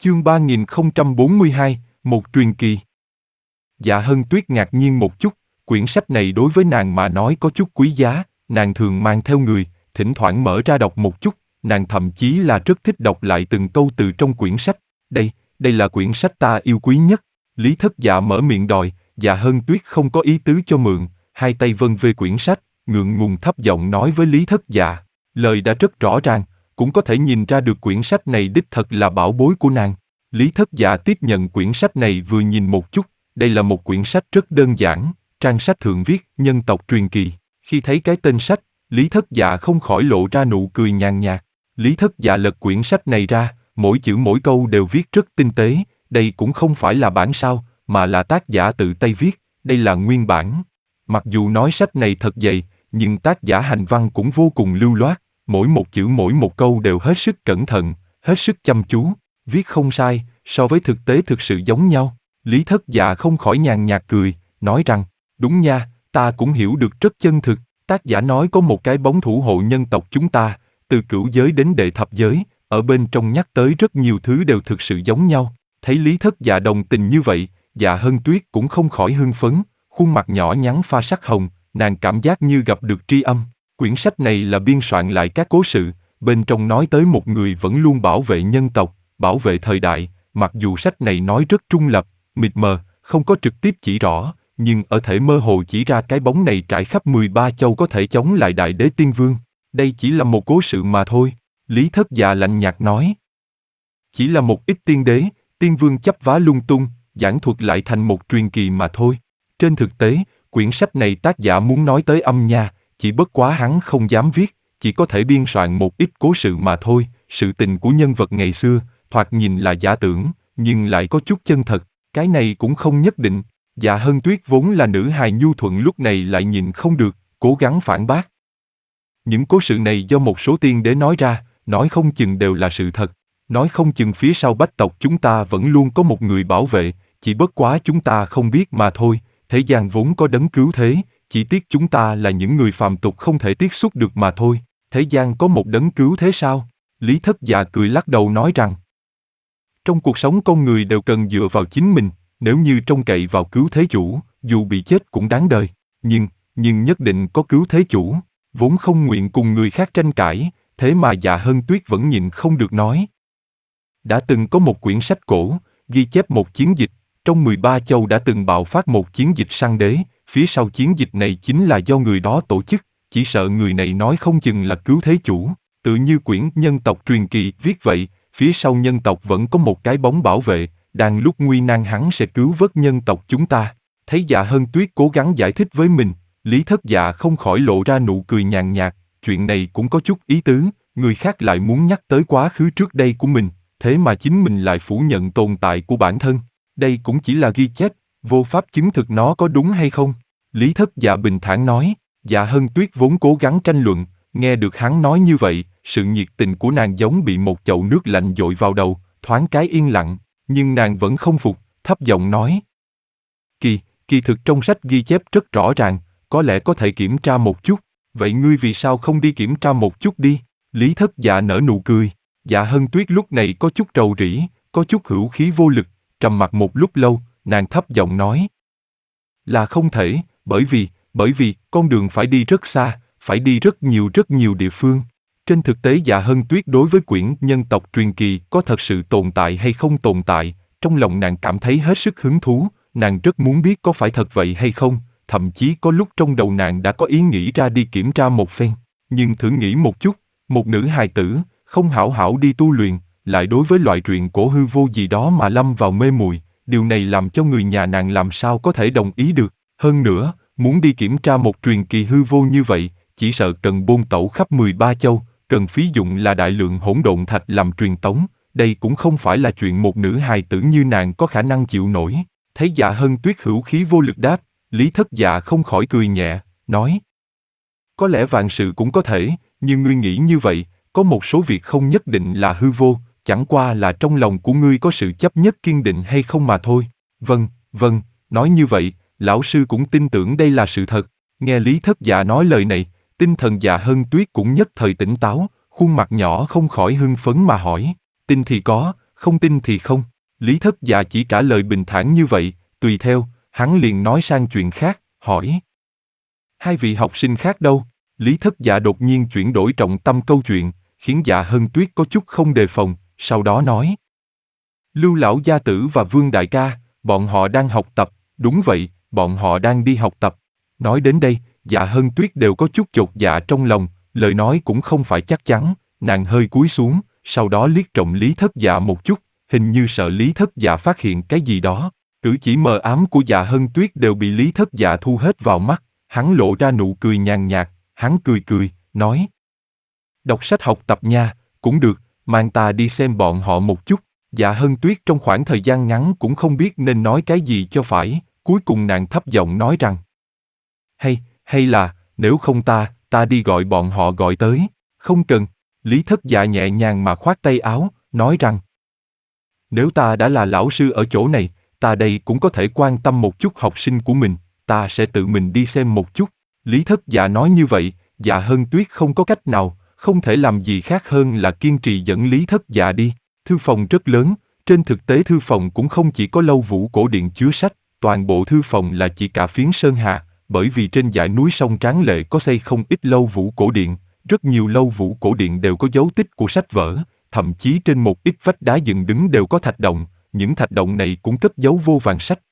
Chương 3042, một truyền kỳ. Dạ Hân Tuyết ngạc nhiên một chút, quyển sách này đối với nàng mà nói có chút quý giá, nàng thường mang theo người, thỉnh thoảng mở ra đọc một chút, nàng thậm chí là rất thích đọc lại từng câu từ trong quyển sách. Đây là quyển sách ta yêu quý nhất. Lý Thất Dạ mở miệng đòi, Dạ Hân Tuyết không có ý tứ cho mượn, hai tay vân về quyển sách, ngượng ngùng thấp giọng nói với Lý Thất Dạ. Lời đã rất rõ ràng, cũng có thể nhìn ra được quyển sách này đích thật là bảo bối của nàng. Lý Thất Dạ tiếp nhận quyển sách này vừa nhìn một chút, đây là một quyển sách rất đơn giản, trang sách thượng viết nhân tộc truyền kỳ. Khi thấy cái tên sách, Lý Thất Dạ không khỏi lộ ra nụ cười nhàn nhạt. Lý Thất Dạ lật quyển sách này ra, mỗi chữ mỗi câu đều viết rất tinh tế, đây cũng không phải là bản sao, mà là tác giả tự tay viết, đây là nguyên bản. Mặc dù nói sách này thật dày, nhưng tác giả hành văn cũng vô cùng lưu loát, mỗi một chữ mỗi một câu đều hết sức cẩn thận, hết sức chăm chú, viết không sai, so với thực tế thực sự giống nhau. Lý Thất Dạ không khỏi nhàn nhạt cười, nói rằng, đúng nha, ta cũng hiểu được rất chân thực. Tác giả nói có một cái bóng thủ hộ nhân tộc chúng ta, từ cửu giới đến đệ thập giới, ở bên trong nhắc tới rất nhiều thứ đều thực sự giống nhau. Thấy Lý Thất Dạ đồng tình như vậy, Dạ Hân Tuyết cũng không khỏi hưng phấn, khuôn mặt nhỏ nhắn pha sắc hồng, nàng cảm giác như gặp được tri âm. Quyển sách này là biên soạn lại các cố sự, bên trong nói tới một người vẫn luôn bảo vệ nhân tộc, bảo vệ thời đại, mặc dù sách này nói rất trung lập, mịt mờ, không có trực tiếp chỉ rõ, nhưng ở thể mơ hồ chỉ ra cái bóng này trải khắp 13 châu có thể chống lại Đại Đế Tiên Vương. Đây chỉ là một cố sự mà thôi, Lý Thất Dạ lạnh nhạt nói. Chỉ là một ít tiên đế, tiên vương chấp vá lung tung, giảng thuật lại thành một truyền kỳ mà thôi. Trên thực tế, quyển sách này tác giả muốn nói tới âm nha, chỉ bất quá hắn không dám viết, chỉ có thể biên soạn một ít cố sự mà thôi. Sự tình của nhân vật ngày xưa, thoạt nhìn là giả tưởng, nhưng lại có chút chân thật, cái này cũng không nhất định. Dạ Hân Tuyết vốn là nữ hài nhu thuận lúc này lại nhìn không được, cố gắng phản bác. Những cố sự này do một số tiên đế nói ra, nói không chừng đều là sự thật, nói không chừng phía sau bách tộc chúng ta vẫn luôn có một người bảo vệ, chỉ bất quá chúng ta không biết mà thôi. Thế gian vốn có đấng cứu thế, chỉ tiếc chúng ta là những người phàm tục không thể tiếp xúc được mà thôi. Thế gian có một đấng cứu thế sao? Lý Thất Dạ cười lắc đầu nói rằng, trong cuộc sống con người đều cần dựa vào chính mình, nếu như trông cậy vào cứu thế chủ, dù bị chết cũng đáng đời. Nhưng nhất định có cứu thế chủ, vốn không nguyện cùng người khác tranh cãi, thế mà Dạ Hân Tuyết vẫn nhịn không được nói. Đã từng có một quyển sách cổ, ghi chép một chiến dịch, trong 13 châu đã từng bạo phát một chiến dịch săn đế, phía sau chiến dịch này chính là do người đó tổ chức, chỉ sợ người này nói không chừng là cứu thế chủ, tự như quyển nhân tộc truyền kỳ viết vậy, phía sau nhân tộc vẫn có một cái bóng bảo vệ, đang lúc nguy nan hắn sẽ cứu vớt nhân tộc chúng ta. Thấy Dạ Hân Tuyết cố gắng giải thích với mình, Lý Thất Dạ không khỏi lộ ra nụ cười nhàn nhạt, chuyện này cũng có chút ý tứ, người khác lại muốn nhắc tới quá khứ trước đây của mình, thế mà chính mình lại phủ nhận tồn tại của bản thân. Đây cũng chỉ là ghi chép, vô pháp chứng thực nó có đúng hay không. Lý Thất Dạ bình thản nói. Dạ Hân Tuyết vốn cố gắng tranh luận, nghe được hắn nói như vậy, sự nhiệt tình của nàng giống bị một chậu nước lạnh dội vào đầu, thoáng cái yên lặng, nhưng nàng vẫn không phục, thấp giọng nói. Kỳ thực trong sách ghi chép rất rõ ràng, có lẽ có thể kiểm tra một chút, vậy ngươi vì sao không đi kiểm tra một chút đi? Lý Thất Dạ nở nụ cười. Dạ Hân Tuyết lúc này có chút rầu rĩ, có chút hữu khí vô lực, trầm mặc một lúc lâu, nàng thấp giọng nói. Là không thể, bởi vì con đường phải đi rất xa, phải đi rất nhiều địa phương. Trên thực tế Dạ Hân Tuyết đối với quyển nhân tộc truyền kỳ có thật sự tồn tại hay không tồn tại, trong lòng nàng cảm thấy hết sức hứng thú, nàng rất muốn biết có phải thật vậy hay không, thậm chí có lúc trong đầu nàng đã có ý nghĩ ra đi kiểm tra một phen. Nhưng thử nghĩ một chút, một nữ hài tử, không hảo hảo đi tu luyện, lại đối với loại truyện cổ hư vô gì đó mà lâm vào mê muội, điều này làm cho người nhà nàng làm sao có thể đồng ý được. Hơn nữa, muốn đi kiểm tra một truyền kỳ hư vô như vậy, chỉ sợ cần bôn tẩu khắp 13 châu, cần phí dụng là đại lượng hỗn độn thạch làm truyền tống, đây cũng không phải là chuyện một nữ hài tử như nàng có khả năng chịu nổi. Thấy Dạ Hân Tuyết hữu khí vô lực đáp, Lý Thất Dạ không khỏi cười nhẹ, nói. Có lẽ vạn sự cũng có thể, nhưng ngươi nghĩ như vậy, có một số việc không nhất định là hư vô, chẳng qua là trong lòng của ngươi có sự chấp nhất kiên định hay không mà thôi. Vâng, nói như vậy, lão sư cũng tin tưởng đây là sự thật. Nghe Lý Thất Dạ nói lời này, tinh thần Dạ Hân Tuyết cũng nhất thời tỉnh táo, khuôn mặt nhỏ không khỏi hưng phấn mà hỏi. Tin thì có, không tin thì không. Lý Thất Dạ chỉ trả lời bình thản như vậy, tùy theo, hắn liền nói sang chuyện khác, hỏi. Hai vị học sinh khác đâu? Lý Thất Dạ đột nhiên chuyển đổi trọng tâm câu chuyện, khiến Dạ Hân Tuyết có chút không đề phòng, sau đó nói. Lưu lão gia tử và Vương đại ca, bọn họ đang học tập, đúng vậy, bọn họ đang đi học tập. Nói đến đây, Dạ Hân Tuyết đều có chút chột dạ trong lòng, lời nói cũng không phải chắc chắn, nàng hơi cúi xuống, sau đó liếc trộm Lý Thất Dạ một chút, hình như sợ Lý Thất Dạ phát hiện cái gì đó. Cử chỉ mờ ám của Dạ Hân Tuyết đều bị Lý Thất Dạ thu hết vào mắt, hắn lộ ra nụ cười nhàn nhạt, hắn cười cười, nói. Đọc sách học tập nha, cũng được, mang ta đi xem bọn họ một chút. Dạ Hân Tuyết trong khoảng thời gian ngắn cũng không biết nên nói cái gì cho phải, cuối cùng nàng thấp giọng nói rằng. Hay là, nếu không ta đi gọi bọn họ gọi tới. Không cần, Lý Thất Dạ nhẹ nhàng mà khoát tay áo, nói rằng. Nếu ta đã là lão sư ở chỗ này, ta đây cũng có thể quan tâm một chút học sinh của mình, ta sẽ tự mình đi xem một chút. Lý Thất Dạ nói như vậy, Dạ Hân Tuyết không có cách nào, không thể làm gì khác hơn là kiên trì dẫn Lý Thất Dạ đi. Thư phòng rất lớn, trên thực tế thư phòng cũng không chỉ có lâu vũ cổ điện chứa sách, toàn bộ thư phòng là chỉ cả phiến sơn hà, bởi vì trên dãy núi sông Tráng Lệ có xây không ít lâu vũ cổ điện, rất nhiều lâu vũ cổ điện đều có dấu tích của sách vở, thậm chí trên một ít vách đá dựng đứng đều có thạch động, những thạch động này cũng cất giấu vô vàn sách.